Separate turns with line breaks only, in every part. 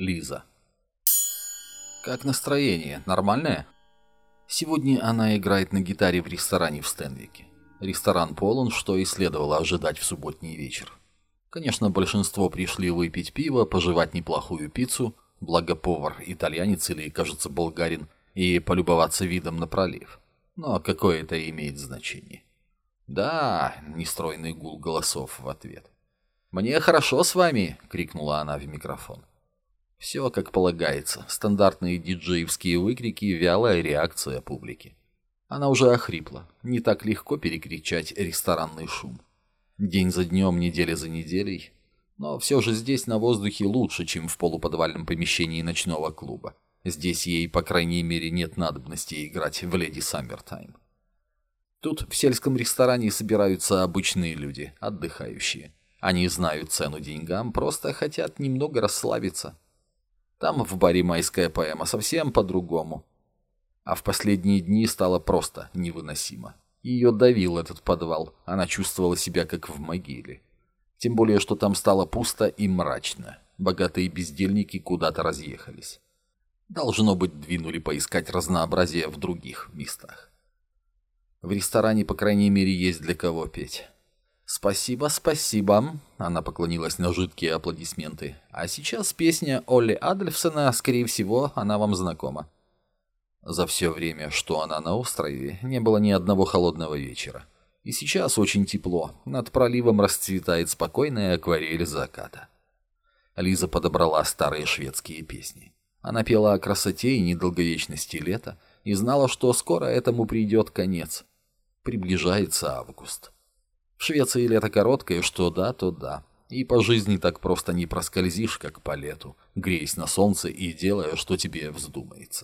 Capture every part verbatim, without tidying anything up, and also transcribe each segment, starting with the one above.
Лиза. Как настроение? Нормальное? Сегодня она играет на гитаре в ресторане в Стенвике. Ресторан полон, что и следовало ожидать в субботний вечер. Конечно, большинство пришли выпить пиво, пожевать неплохую пиццу, благо повар итальянец или, кажется, болгарин, и полюбоваться видом на пролив. Но какое это имеет значение? Да, нестройный гул голосов в ответ. «Мне хорошо с вами!» — крикнула она в микрофон. Все как полагается. Стандартные диджеевские выкрики, вялая реакция публики. Она уже охрипла. Не так легко перекричать ресторанный шум. День за днем, неделя за неделей. Но все же здесь на воздухе лучше, чем в полуподвальном помещении ночного клуба. Здесь ей, по крайней мере, нет надобности играть в «Леди Саммертайм». Тут в сельском ресторане собираются обычные люди, отдыхающие. Они знают цену деньгам, просто хотят немного расслабиться. Там в баре «Майская поэма» совсем по-другому. А в последние дни стало просто невыносимо. Ее давил этот подвал, она чувствовала себя как в могиле. Тем более, что там стало пусто и мрачно. Богатые бездельники куда-то разъехались. Должно быть, двинули поискать разнообразие в других местах. В ресторане, по крайней мере, есть для кого петь. «Спасибо, спасибо», — она поклонилась на жидкие аплодисменты. «А сейчас песня Олли Адольфсона, скорее всего, она вам знакома». За все время, что она на острове, не было ни одного холодного вечера. И сейчас очень тепло, над проливом расцветает спокойная акварель заката. Лиза подобрала старые шведские песни. Она пела о красоте и недолговечности лета и знала, что скоро этому придет конец. Приближается август. В Швеции лето короткое, что да, то да. И по жизни так просто не проскользишь, как по лету, греясь на солнце и делая, что тебе вздумается.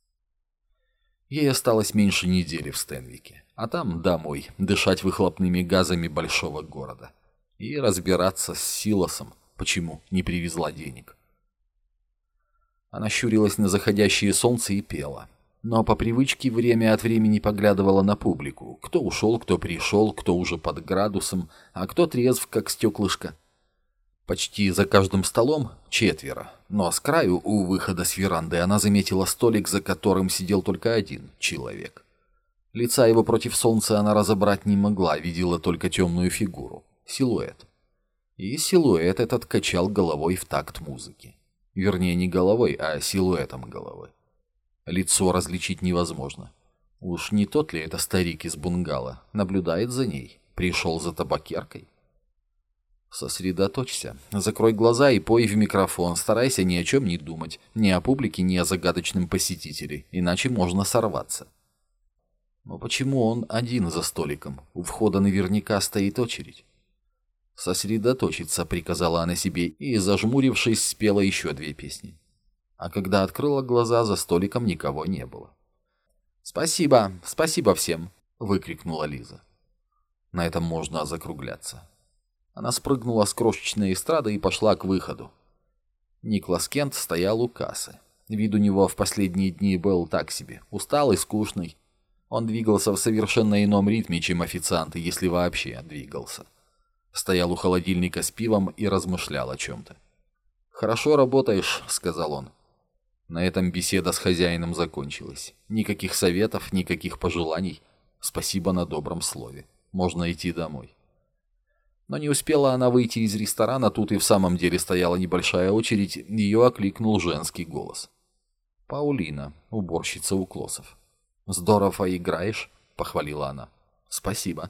Ей осталось меньше недели в Стенвике, а там домой, дышать выхлопными газами большого города. И разбираться с Силосом, почему не привезла денег. Она щурилась на заходящее солнце и пела. Но по привычке время от времени поглядывала на публику. Кто ушел, кто пришел, кто уже под градусом, а кто трезв, как стеклышко. Почти за каждым столом четверо. Но с краю, у выхода с веранды, она заметила столик, за которым сидел только один человек. Лица его против солнца она разобрать не могла, видела только темную фигуру, силуэт. И силуэт этот качал головой в такт музыки. Вернее, не головой, а силуэтом головы. Лицо различить невозможно. Уж не тот ли это старик из бунгало? Наблюдает за ней. Пришел за табакеркой. Сосредоточься. Закрой глаза и пой в микрофон. Старайся ни о чем не думать. Ни о публике, ни о загадочном посетителе. Иначе можно сорваться. Но почему он один за столиком? У входа наверняка стоит очередь. «Сосредоточиться», — приказала она себе и, зажмурившись, спела еще две песни. А когда открыла глаза, за столиком никого не было. «Спасибо, спасибо всем!» — выкрикнула Лиза. На этом можно закругляться. Она спрыгнула с крошечной эстрады и пошла к выходу. Никлас Кент стоял у кассы. Вид у него в последние дни был так себе, усталый, скучный. Он двигался в совершенно ином ритме, чем официанты, если вообще двигался. Стоял у холодильника с пивом и размышлял о чем-то. «Хорошо работаешь», — сказал он. На этом беседа с хозяином закончилась. Никаких советов, никаких пожеланий. Спасибо на добром слове. Можно идти домой. Но не успела она выйти из ресторана, тут и в самом деле стояла небольшая очередь, ее окликнул женский голос. «Паулина, уборщица у Клосов». «Здорово играешь», — похвалила она. «Спасибо».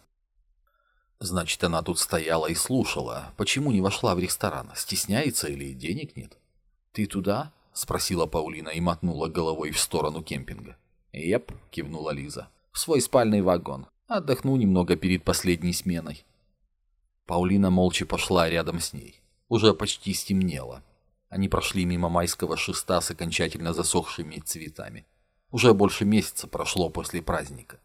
Значит, она тут стояла и слушала. Почему не вошла в ресторан? Стесняется или денег нет? «Ты туда?» — спросила Паулина и мотнула головой в сторону кемпинга. «Еп», — кивнула Лиза. «В свой спальный вагон. Отдохну немного перед последней сменой». Паулина молча пошла рядом с ней. Уже почти стемнело. Они прошли мимо майского шеста с окончательно засохшими цветами. Уже больше месяца прошло после праздника.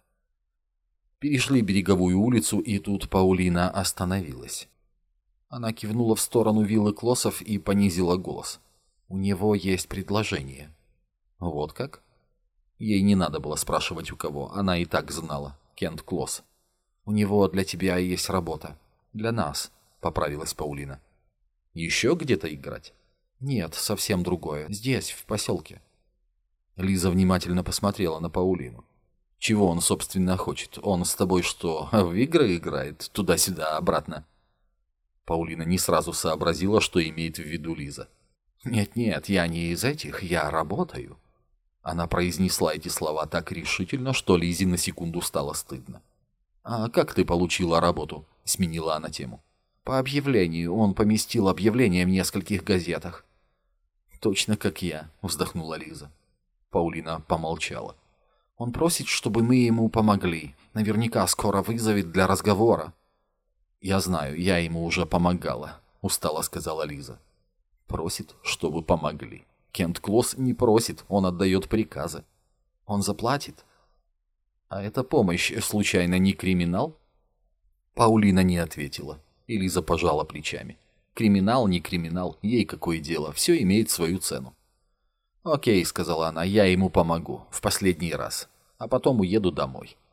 Перешли береговую улицу, и тут Паулина остановилась. Она кивнула в сторону виллы Клосов и понизила голос. «У него есть предложение». «Вот как?» Ей не надо было спрашивать у кого, она и так знала. Кент Клосс. «У него для тебя есть работа. Для нас», — поправилась Паулина. «Еще где-то играть?» Нет, совсем другое. Здесь, в поселке. Лиза внимательно посмотрела на Паулину. Чего он, собственно, хочет? Он с тобой что, в игры играет? Туда-сюда, обратно? Паулина не сразу сообразила, что имеет в виду Лиза. «Нет-нет, я не из этих, я работаю». Она произнесла эти слова так решительно, что Лизе на секунду стало стыдно. «А как ты получила работу?» — сменила она тему. «По объявлению. Он поместил объявление в нескольких газетах». «Точно как я», — вздохнула Лиза. Паулина помолчала. «Он просит, чтобы мы ему помогли. Наверняка скоро вызовет для разговора». «Я знаю, я ему уже помогала», — устало сказала Лиза. «Просит, чтобы помогли. Кент Клосс не просит, он отдает приказы. Он заплатит». «А эта помощь, случайно, не криминал?» Паулина не ответила, и Лиза пожала плечами. «Криминал, не криминал, ей какое дело, все имеет свою цену». «Окей», — сказала она, — «я ему помогу, в последний раз, а потом уеду домой.